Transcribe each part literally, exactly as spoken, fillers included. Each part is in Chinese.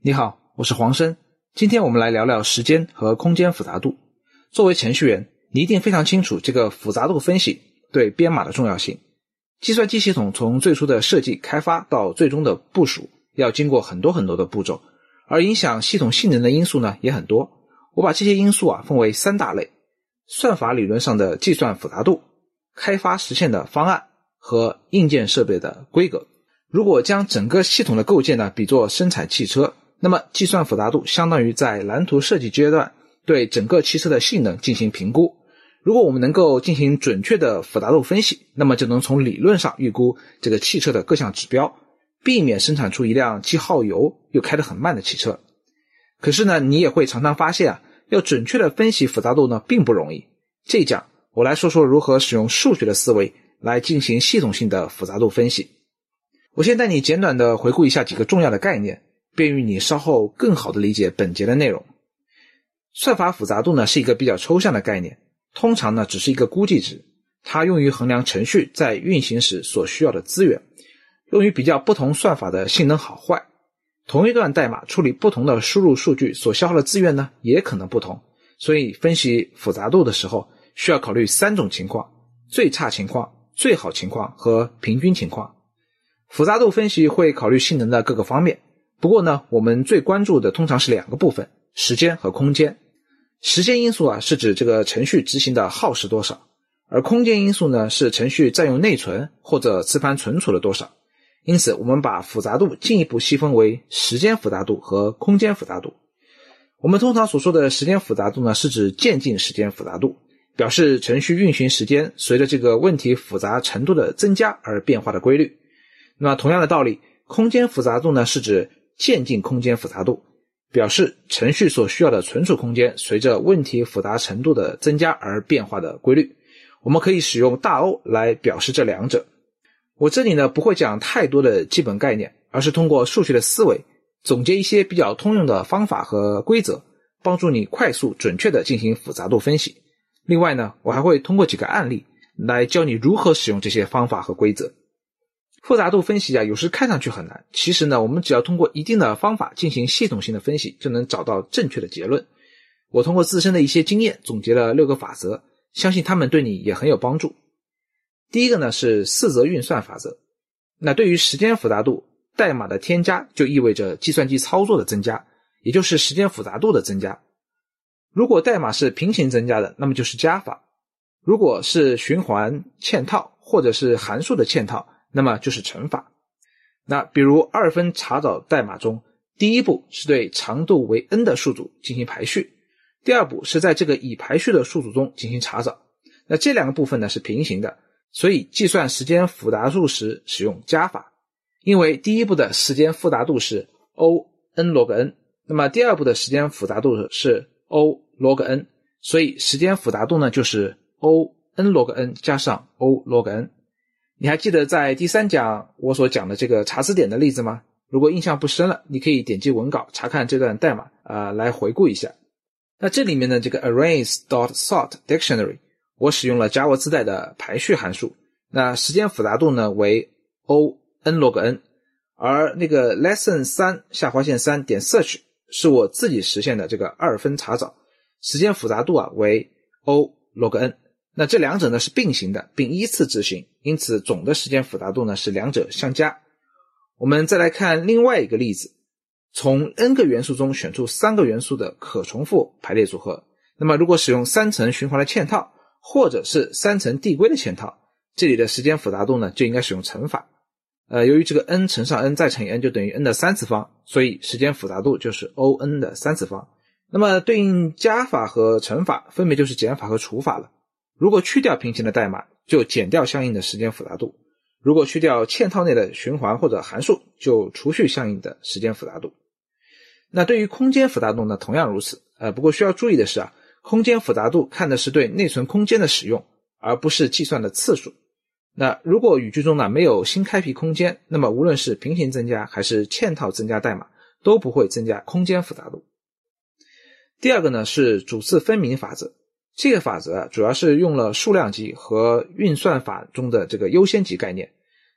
你好，我是黄生。今天我们来聊聊时间和空间复杂度。作为程序员，你一定非常清楚这个复杂度分析对编码的重要性。计算机系统从最初的设计开发到最终的部署，要经过很多很多的步骤，而影响系统性能的因素呢也很多。我把这些因素啊分为三大类：算法理论上的计算复杂度、开发实现的方案和硬件设备的规格。如果将整个系统的构建呢比作生产汽车，那么计算复杂度相当于在蓝图设计阶段对整个汽车的性能进行评估。如果我们能够进行准确的复杂度分析，那么就能从理论上预估这个汽车的各项指标，避免生产出一辆既耗油又开得很慢的汽车。可是呢，你也会常常发现啊，要准确的分析复杂度呢并不容易。这一讲我来说说如何使用数学的思维来进行系统性的复杂度分析。我先带你简短的回顾一下几个重要的概念，便于你稍后更好的理解本节的内容。算法复杂度呢是一个比较抽象的概念，通常呢只是一个估计值，它用于衡量程序在运行时所需要的资源，用于比较不同算法的性能好坏。同一段代码处理不同的输入数据所消耗的资源呢也可能不同，所以分析复杂度的时候需要考虑三种情况：最差情况、最好情况和平均情况。复杂度分析会考虑性能的各个方面，不过呢，我们最关注的通常是两个部分：时间和空间。时间因素啊是指这个程序执行的耗时多少，而空间因素呢是程序占用内存或者磁盘存储了多少。因此我们把复杂度进一步细分为时间复杂度和空间复杂度。我们通常所说的时间复杂度呢是指渐进时间复杂度，表示程序运行时间随着这个问题复杂程度的增加而变化的规律。那么同样的道理，空间复杂度呢是指渐进空间复杂度，表示程序所需要的存储空间随着问题复杂程度的增加而变化的规律。我们可以使用大 O 来表示这两者。我这里呢不会讲太多的基本概念，而是通过数学的思维总结一些比较通用的方法和规则，帮助你快速准确地进行复杂度分析。另外呢，我还会通过几个案例来教你如何使用这些方法和规则。复杂度分析啊，有时看上去很难，其实呢，我们只要通过一定的方法进行系统性的分析，就能找到正确的结论。我通过自身的一些经验总结了六个法则，相信他们对你也很有帮助。第一个呢是四则运算法则。那对于时间复杂度，代码的添加就意味着计算机操作的增加，也就是时间复杂度的增加。如果代码是平行增加的，那么就是加法；如果是循环嵌套或者是函数的嵌套，那么就是乘法。那比如二分查找代码中，第一步是对长度为 n 的数组进行排序，第二步是在这个已排序的数组中进行查找。那这两个部分呢是平行的，所以计算时间复杂度时使用加法。因为第一步的时间复杂度是 O n log n， 那么第二步的时间复杂度是 O log n， 所以时间复杂度呢就是 O n log n 加上 O log n。你还记得在第三讲我所讲的这个查词典的例子吗？如果印象不深了，你可以点击文稿查看这段代码呃，来回顾一下。那这里面的这个 arrays.sort dictionary 我使用了 Java 自带的排序函数，那时间复杂度呢为 O n log n， 而那个 lesson 三下划线三点 search 是我自己实现的这个二分查找，时间复杂度啊为 O log n。那这两者呢是并行的，并依次执行，因此总的时间复杂度呢是两者相加。我们再来看另外一个例子，从 n 个元素中选出三个元素的可重复排列组合。那么如果使用三层循环的嵌套，或者是三层递归的嵌套，这里的时间复杂度呢就应该使用乘法。呃，由于这个 n 乘上 n 再乘以 n 就等于 n 的三次方，所以时间复杂度就是 O n 的三次方。那么对应加法和乘法分别就是减法和除法了。如果去掉平行的代码，就减掉相应的时间复杂度；如果去掉嵌套内的循环或者函数，就除去相应的时间复杂度。那对于空间复杂度呢，同样如此。呃，不过需要注意的是啊，空间复杂度看的是对内存空间的使用，而不是计算的次数。那如果语句中呢没有新开辟空间，那么无论是平行增加还是嵌套增加代码，都不会增加空间复杂度。第二个呢是主次分明法则。这个法则啊，主要是用了数量级和运算法中的这个优先级概念。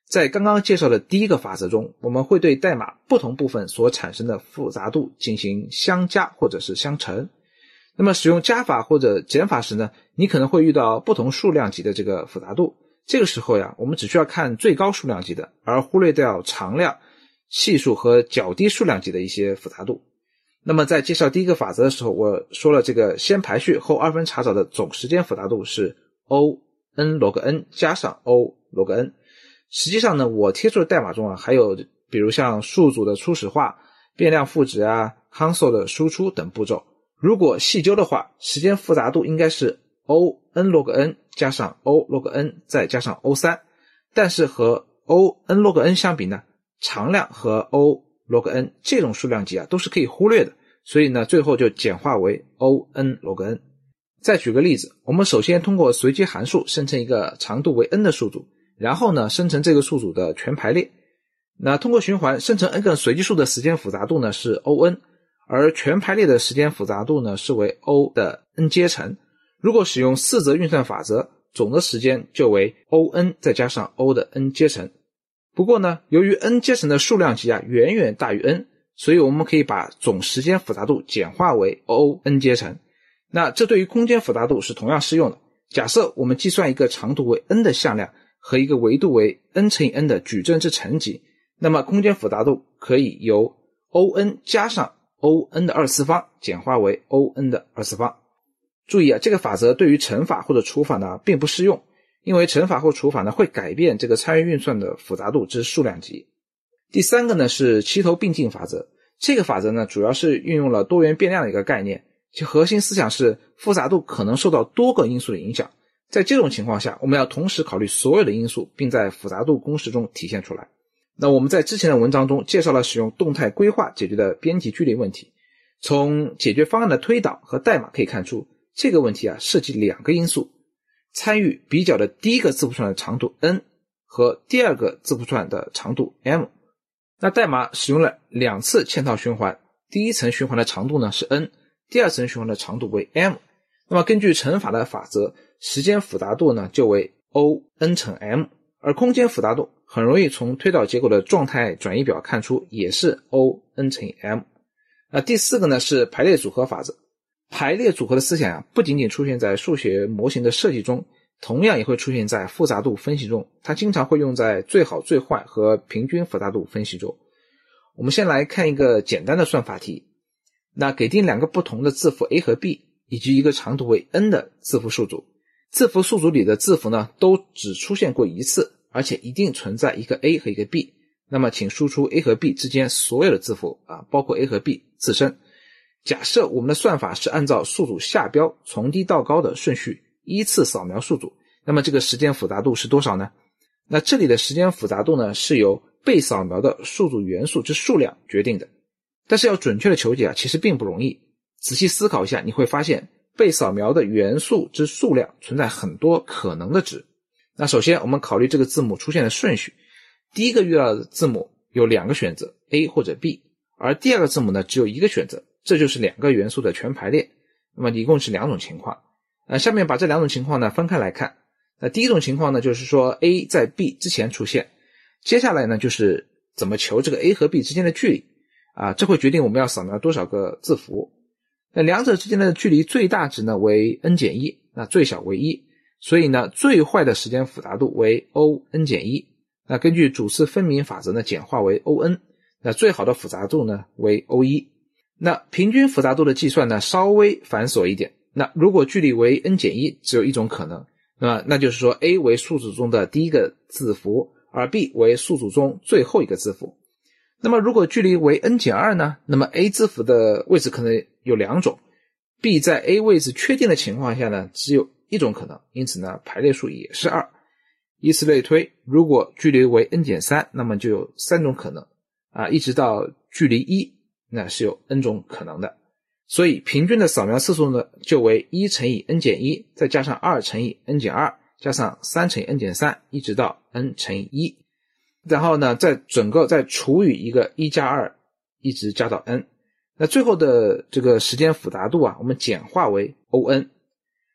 在刚刚介绍的第一个法则中，我们会对代码不同部分所产生的复杂度进行相加或者是相乘。那么使用加法或者减法时呢，你可能会遇到不同数量级的这个复杂度。这个时候呀，我们只需要看最高数量级的，而忽略掉常量、系数和较低数量级的一些复杂度。那么在介绍第一个法则的时候，我说了这个先排序后二分查找的总时间复杂度是 O n log n 加上 O log n。实际上呢，我贴出的代码中啊，还有比如像数组的初始化、变量赋值啊、console 的输出等步骤。如果细究的话，时间复杂度应该是 O n log n 加上 O log n 再加上 O 三， 但是和 O n log n 相比呢，常量和 O log n 这种数量级啊都是可以忽略的，所以呢最后就简化为 O n log n。 再举个例子，我们首先通过随机函数生成一个长度为 n 的数组，然后呢生成这个数组的全排列。那通过循环生成 n 个随机数的时间复杂度呢是 O n， 而全排列的时间复杂度呢是为 O 的 n 阶乘。如果使用四则运算法则，总的时间就为 O n 再加上 O 的 n 阶乘。不过呢，由于 n 阶乘的数量级啊远远大于 n， 所以我们可以把总时间复杂度简化为 O n 阶乘。那这对于空间复杂度是同样适用的。假设我们计算一个长度为 n 的向量和一个维度为 n 乘以 n 的矩阵之乘积，那么空间复杂度可以由 O n 加上 O n 的二次方简化为 O n 的二次方。注意啊，这个法则对于乘法或者除法呢并不适用，因为乘法或除法呢会改变这个参与运算的复杂度之数量级。第三个呢是齐头并进法则。这个法则呢主要是运用了多元变量的一个概念，其核心思想是复杂度可能受到多个因素的影响。在这种情况下，我们要同时考虑所有的因素，并在复杂度公式中体现出来。那我们在之前的文章中介绍了使用动态规划解决的边际距离问题。从解决方案的推导和代码可以看出，这个问题啊涉及两个因素：参与比较的第一个字符串的长度 n 和第二个字符串的长度 m。 那代码使用了两次嵌套循环，第一层循环的长度呢是 n， 第二层循环的长度为 m。 那么根据乘法的法则，时间复杂度呢就为 O n 乘 m， 而空间复杂度很容易从推导结果的状态转移表看出，也是 O n 乘以 m。 那第四个呢是排列组合法则。排列组合的思想啊，不仅仅出现在数学模型的设计中，同样也会出现在复杂度分析中。它经常会用在最好最坏和平均复杂度分析中。我们先来看一个简单的算法题。那给定两个不同的字符 a 和 b， 以及一个长度为 n 的字符数组。字符数组里的字符呢都只出现过一次，而且一定存在一个 a 和一个 b。那么请输出 a 和 b 之间所有的字符啊，包括 a 和 b 自身。假设我们的算法是按照数组下标从低到高的顺序依次扫描数组，那么这个时间复杂度是多少呢？那这里的时间复杂度呢是由被扫描的数组元素之数量决定的。但是要准确的求解啊，其实并不容易。仔细思考一下，你会发现被扫描的元素之数量存在很多可能的值。那首先我们考虑这个字母出现的顺序，第一个遇到的字母有两个选择 A 或者 B， 而第二个字母呢只有一个选择，这就是两个元素的全排列。那么一共是两种情况。呃，下面把这两种情况呢分开来看。那第一种情况呢就是说 A 在 B 之前出现，接下来呢就是怎么求这个 A 和 B 之间的距离啊，这会决定我们要扫描多少个字符。那两者之间的距离最大值呢为 n 减一，那最小为一，所以呢最坏的时间复杂度为 O n 减一。那根据主次分明法则呢简化为 O n， 那最好的复杂度呢为 O 一。那平均复杂度的计算呢稍微繁琐一点。那如果距离为 n 减一，只有一种可能，那么那就是说 A 为数组中的第一个字符，而 B 为数组中最后一个字符。那么如果距离为 n 减二呢，那么 A 字符的位置可能有两种， B 在 A 位置确定的情况下呢只有一种可能，因此呢排列数也是二。以此类推，如果距离为 n 减三，那么就有三种可能啊，一直到距离一，那是有 n 种可能的。所以平均的扫描次数呢就为一乘以 n 减一，再加上二乘以 n 减二，加上三乘以 n 减三，一直到 n 乘以一。然后呢再整个再除以一个一加二，一直加到 n。那最后的这个时间复杂度啊，我们简化为 O n。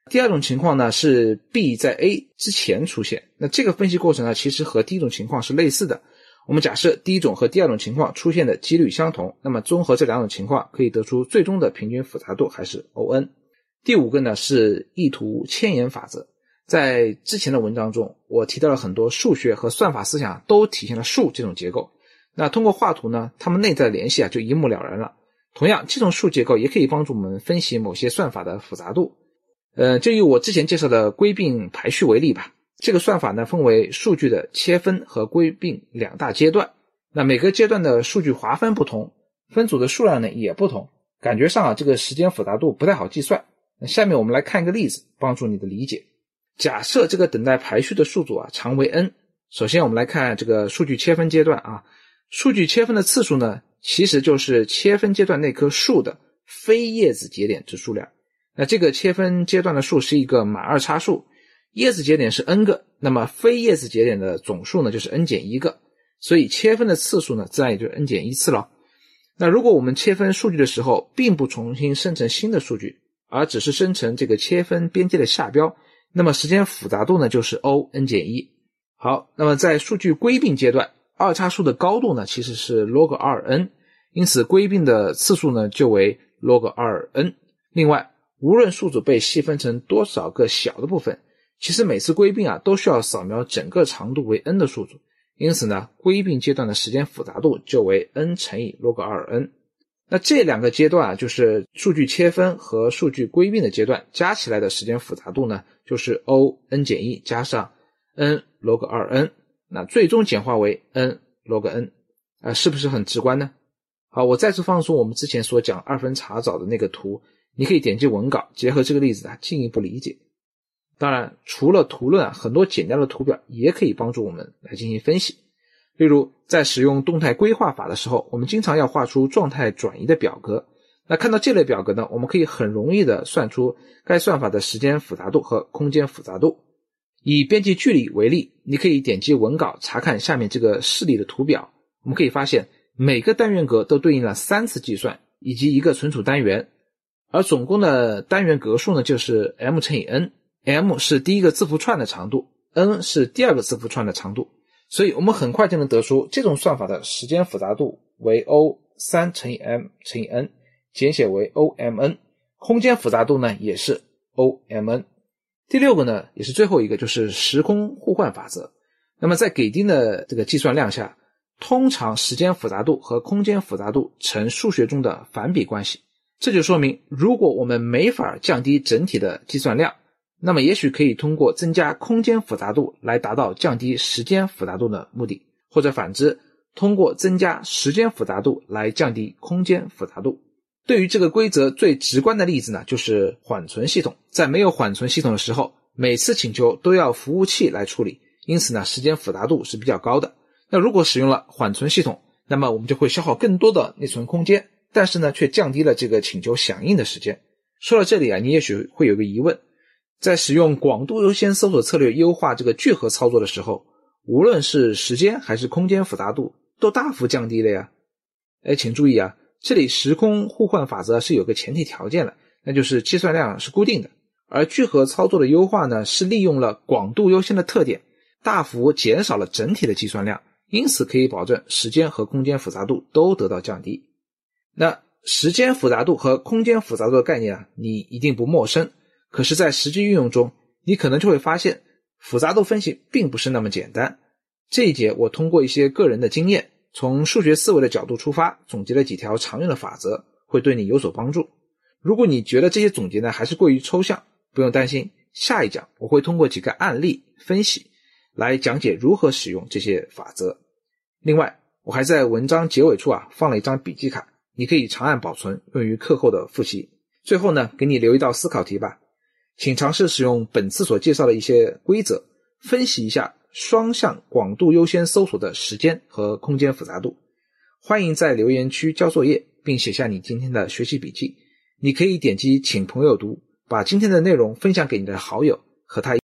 第二种情况呢是 B 在 A 之前出现，那这个分析过程呢其实和第一种情况是类似的。我们假设第一种和第二种情况出现的几率相同，那么综合这两种情况可以得出最终的平均复杂度还是 O N。 第五个呢是意图牵引法则。在之前的文章中我提到了很多数学和算法思想都体现了数这种结构，那通过画图呢它们内在的联系啊就一目了然了。同样这种数结构也可以帮助我们分析某些算法的复杂度。呃，就以我之前介绍的归并排序为例吧。这个算法呢分为数据的切分和归并两大阶段，那每个阶段的数据划分不同，分组的数量呢也不同，感觉上啊这个时间复杂度不太好计算。那下面我们来看一个例子帮助你的理解。假设这个等待排序的数组啊长为 n， 首先我们来看这个数据切分阶段啊，数据切分的次数呢其实就是切分阶段那棵树的非叶子节点之数量。那这个切分阶段的数是一个满二差数，叶子节点是 n 个，那么非叶子节点的总数呢就是 n 减一个，所以切分的次数呢自然也就是 n 减一次了。那如果我们切分数据的时候并不重新生成新的数据，而只是生成这个切分边界的下标，那么时间复杂度呢就是 O n 减一。好，那么在数据归并阶段，二差数的高度呢其实是 log 二 n， 因此归并的次数呢就为 log 二 n。 另外无论数组被细分成多少个小的部分，其实每次归并啊都需要扫描整个长度为 n 的数组，因此呢归并阶段的时间复杂度就为 n 乘以 log 二 n。 那这两个阶段啊就是数据切分和数据归并的阶段加起来的时间复杂度呢就是 O n 减一加上 n log 二 n， 那最终简化为 n log n， 呃，是不是很直观呢？好，我再次放出我们之前所讲二分查找的那个图，你可以点击文稿结合这个例子啊进一步理解。当然除了图论啊，很多简单的图表也可以帮助我们来进行分析。例如在使用动态规划法的时候，我们经常要画出状态转移的表格，那看到这类表格呢，我们可以很容易的算出该算法的时间复杂度和空间复杂度。以编辑句里为例，你可以点击文稿查看下面这个示例的图表，我们可以发现每个单元格都对应了三次计算以及一个存储单元，而总共的单元格数呢就是 m 乘以 n， m 是第一个字符串的长度， n 是第二个字符串的长度，所以我们很快就能得出这种算法的时间复杂度为 O 三 乘以 m 乘以 n， 简写为 O M N， 空间复杂度呢也是 O M N。 第六个呢也是最后一个，就是时空互换法则。那么在给定的这个计算量下，通常时间复杂度和空间复杂度呈数学中的反比关系，这就说明如果我们没法降低整体的计算量，那么也许可以通过增加空间复杂度来达到降低时间复杂度的目的，或者反之，通过增加时间复杂度来降低空间复杂度。对于这个规则最直观的例子呢，就是缓存系统。在没有缓存系统的时候，每次请求都要服务器来处理，因此呢时间复杂度是比较高的。那如果使用了缓存系统，那么我们就会消耗更多的内存空间，但是呢却降低了这个请求响应的时间。说到这里啊，你也许会有个疑问，在使用广度优先搜索策略优化这个聚合操作的时候，无论是时间还是空间复杂度都大幅降低了呀。哎，请注意啊，这里时空互换法则是有个前提条件的，那就是计算量是固定的，而聚合操作的优化呢是利用了广度优先的特点，大幅减少了整体的计算量，因此可以保证时间和空间复杂度都得到降低。那时间复杂度和空间复杂度的概念啊，你一定不陌生，可是在实际运用中，你可能就会发现复杂度分析并不是那么简单。这一节我通过一些个人的经验，从数学思维的角度出发，总结了几条常用的法则，会对你有所帮助。如果你觉得这些总结呢还是过于抽象，不用担心，下一讲我会通过几个案例分析来讲解如何使用这些法则。另外我还在文章结尾处啊放了一张笔记卡，你可以长按保存，用于课后的复习。最后呢，给你留一道思考题吧，请尝试使用本次所介绍的一些规则，分析一下双向广度优先搜索的时间和空间复杂度。欢迎在留言区交作业，并写下你今天的学习笔记。你可以点击请朋友读，把今天的内容分享给你的好友，和他。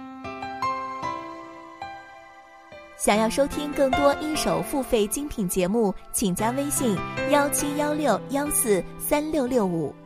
想要收听更多一手付费精品节目，请加微信一七一六一四三六六五。